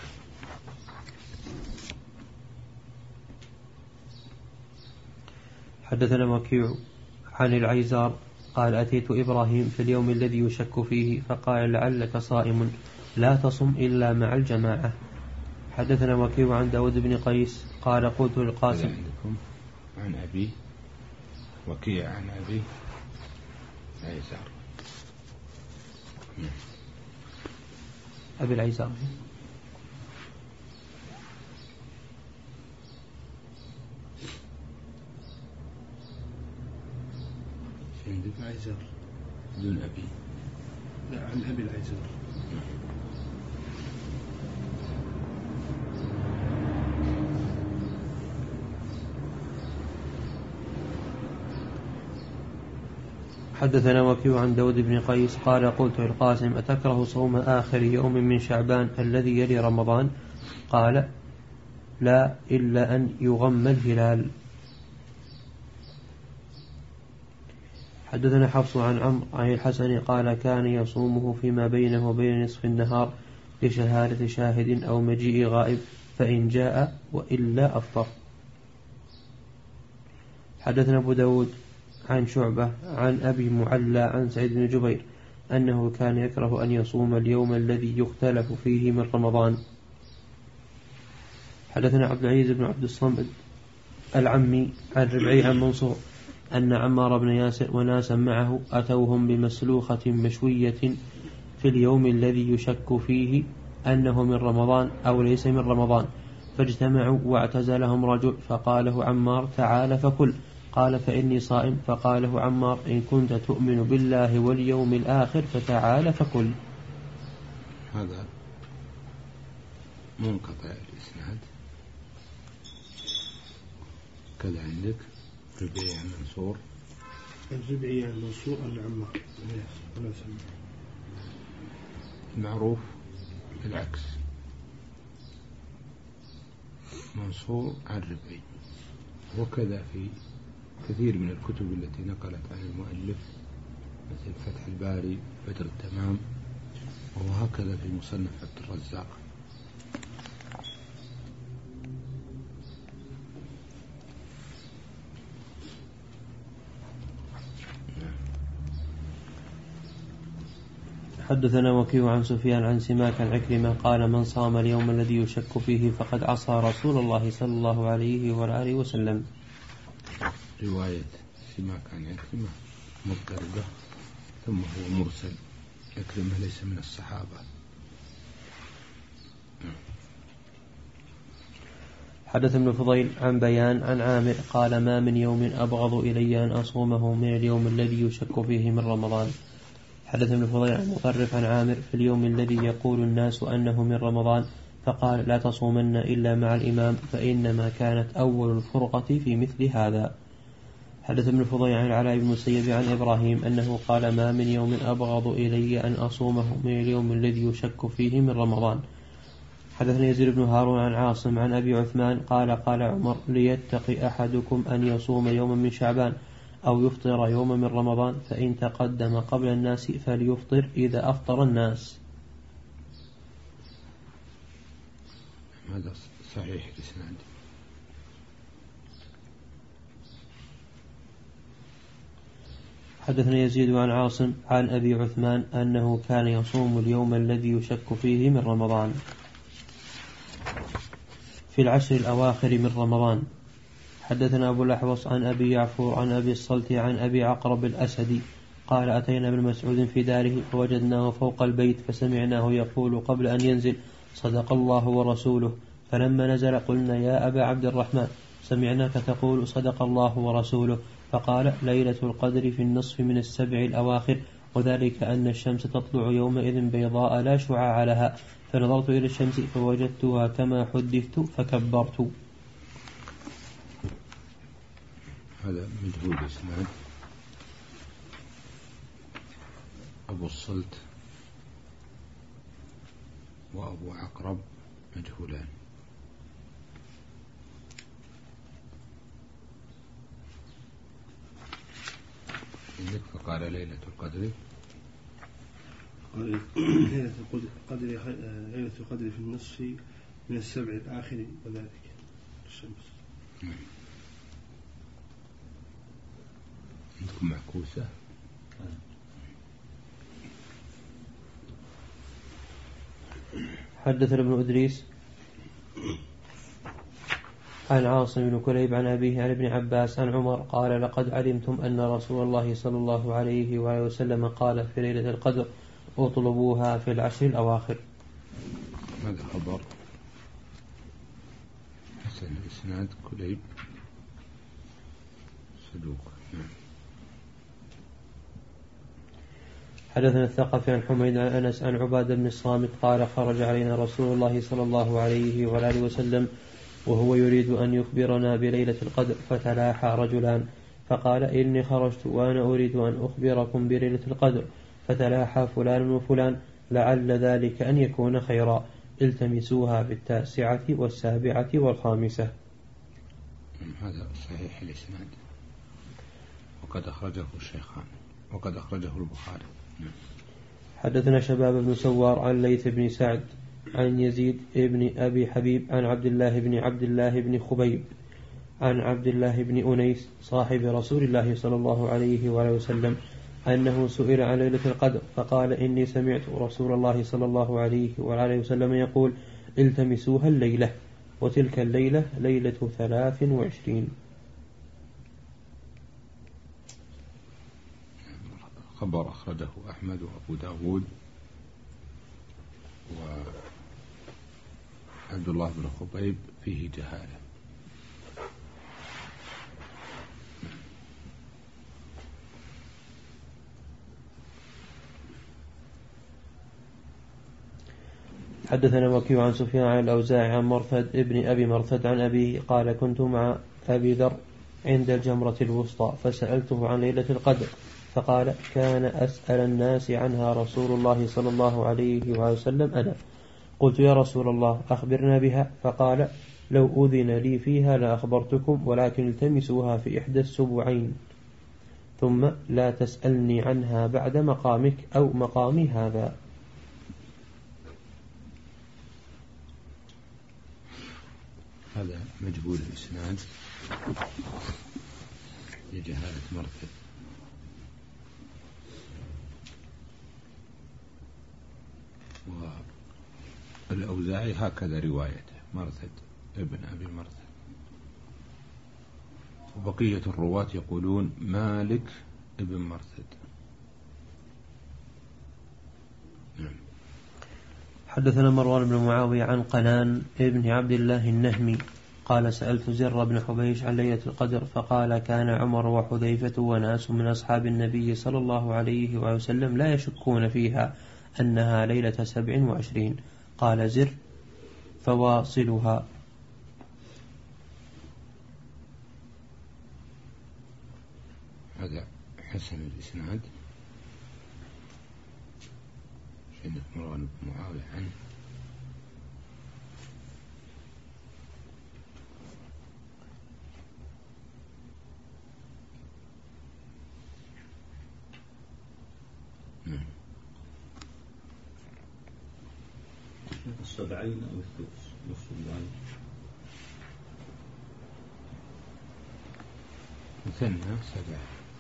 حدثنا وكيع عن العيزار قال أتيت إبراهيم في اليوم الذي يشك فيه فقال لعلك صائم لا تصم إلا مع الجماعة. حدثنا وكيع عن داود بن قيس قال قلت للقاسم عندكم عن أبي وكيع عن أبي العيزار. أبي العيزار عندك العيزار دون أبي. لا عن أبي العيزار. حدثنا وكيع عن داود بن قيس قال قلت للقاسم أتكره صوم آخر يوم من شعبان الذي يلي رمضان؟ قال لا إلا أن يغم الهلال. حدثنا حفص عن عمرو عن الحسن قال كان يصومه فيما بينه وبين نصف النهار لشهادة شاهد أو مجيء غائب فإن جاء وإلا أفطر. حدثنا أبو داود عن شعبة عن أبي معلى عن سعيد بن جبير أنه كان يكره أن يصوم اليوم الذي يختلف فيه من رمضان. حدثنا عبد العزيز بن عبد الصمد العمي عن ربعي عن منصور أن عمار بن ياسر وناسا معه أتوهم بمسلوخة مشوية في اليوم الذي يشك فيه أنه من رمضان أو ليس من رمضان، فاجتمعوا واعتزلهم رجل فقاله عمار تعال فكل، قال فإني صائم، فقاله عمار إن كنت تؤمن بالله واليوم الآخر فتعال فكل. هذا منقطع الإسناد كذا عندك. ربيع منصور الربيع منصور عن عمار المعروف بالعكس، منصور عن ربيع، وكذا في كثير من الكتب التي نقلت عن المؤلف مثل فتح الباري، بدر التمام، وهكذا في مصنف عبد الرزاق. حدثنا وكيع عن سفيان عن سماك عن عكرمة قال من صام اليوم الذي يشك فيه فقد عصى رسول الله صلى الله عليه وآله وسلم. رواية سماك عن عكرمة مضطربة، ثم هو مرسل، عكرمة ليس من الصحابة. حدث ابن فضيل عن بيان عن عامر قال ما من يوم أبغض إلي أن أصومه من اليوم الذي يشك فيه من رمضان. حدث ابن فضيل عن مطرف عن عامر في اليوم الذي يقول الناس أنه من رمضان، فقال لا تصومن إلا مع الإمام فإنما كانت أول الفرقة في مثل هذا. حدث ابن فضيل عن العلاء بن المسيب عن إبراهيم أنه قال ما من يوم أبغض إلي أن أصومه من اليوم الذي يشك فيه من رمضان. حدثنا يزيد بن هارون عن عاصم عن أبي عثمان قال قال عمر ليتقي أحدكم أن يصوم يوما من شعبان أو يفطر يوما من رمضان، فإن تقدم قبل الناس فليفطر إذا أفطر الناس. هذا صحيح الإسناد. حدثنا يزيد عن عاصم عن أبي عثمان أنه كان يصوم اليوم الذي يشك فيه من رمضان في العشر الأواخر من رمضان. حدثنا أبو الأحوص عن أبي يعفور عن أبي الصلت عن أبي عقرب الأسدي قال أتينا ابن مسعود في داره فوجدناه فوق البيت فسمعناه يقول قبل أن ينزل صدق الله ورسوله، فلما نزل قلنا يا أبا عبد الرحمن سمعناك تقول صدق الله ورسوله، فقال ليلة القدر في النصف من السبع الأواخر، وذلك أن الشمس تطلع يومئذ بيضاء لا شعاع لها، فنظرت إلى الشمس فوجدتها كما حدثت فكبرت. هذا مجهول اسناد. أبو الصلت وأبو عقرب مجهولان. عندك فقال ليلة القدر ليلة القدر ليلة القدر في النصف من السبع الآخر وذلك الشمس. عندكم معكوسة. حدثنا ابن إدريس عن عاصم بن كليب عن أبيه عن ابن عباس عن عمر قال لقد علمتم أن رسول الله صلى الله عليه وآله وسلم قال في ليلة القدر اطلبوها في العشر الأواخر. هذا خبر حسن الإسناد. كليب صدوق. حدثنا الثقفي عن حميد عن أنس عن عبادة بن الصامت قال خرج علينا رسول الله صلى الله عليه وآله وسلم وهو يريد أن يخبرنا بليلة القدر، فتلاحى رجلان فقال إني خرجت وأنا أريد أن أخبركم بليلة القدر، فتلاحى فلان وفلان لعل ذلك أن يكون خيرا، التمسوها بالتاسعة والسابعة والخامسة. هذا صحيح الإسناد وقد أخرجه الشيخان وقد أخرجه البخاري. حدثنا شباب بن سوار عن ليث بن سعد عن يزيد بن أبي حبيب عن عبد الله بن عبد الله بن خبيب عن عبد الله بن أنيس صاحب رسول الله صلى الله عليه وآله وسلم أنه سئل عن ليلة القدر فقال إني سمعت رسول الله صلى الله عليه وآله وسلم يقول التمسوها الليلة، وتلك الليلة ليلة ثلاث وعشرين. خبر أخرجه أحمد وأبو داود وعبد الله بن خبيب فيه جهالة. حدثنا وكيع عن سفيان عن الأوزاعي عن مرثد ابن أبي مرثد عن أبيه قال كنت مع أبي ذر عند الجمرة الوسطى فسألته عن ليلة القدر فقال كان أسأل الناس عنها رسول الله صلى الله عليه وسلم أنا. قلت يا رسول الله أخبرنا بها، فقال لو أذن لي فيها لأخبرتكم ولكن التمسوها في إحدى السبعين ثم لا تسألني عنها بعد مقامك أو مقامي هذا. هذا مجهول الإسناد لجهالة مرثد. والأوزاعي هكذا روايته مرثد ابن أبي مرثد، وبقية الرواة يقولون مالك ابن مرثد. نعم. حدثنا مروان بن معاوية عن قنان ابن عبد الله النهمي قال سألت زر بن حبيش عن ليلة القدر فقال كان عمر وحذيفة وناس من أصحاب النبي صلى الله عليه وسلم لا يشكون فيها أنها ليلة سبع وعشرين. قال زر فواصلها. هذا حسن الإسناد. عندك مروان بن معاوية عنه السبعين أو الثلث نصف السبعين مثنى سبع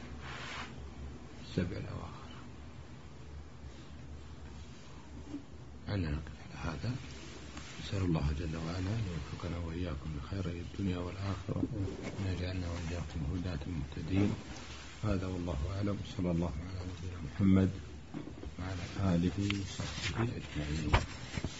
سبع الأواخر. أنا نقف على هذا. نسأل الله جل وعلا أن يوفقنا وإياكم لخير الدنيا والآخرة وأن يجعلنا وإياكم هداة مهتدين. هذا والله أعلم. صلى الله على نبينا محمد وعلى آله وصحبه أجمعين.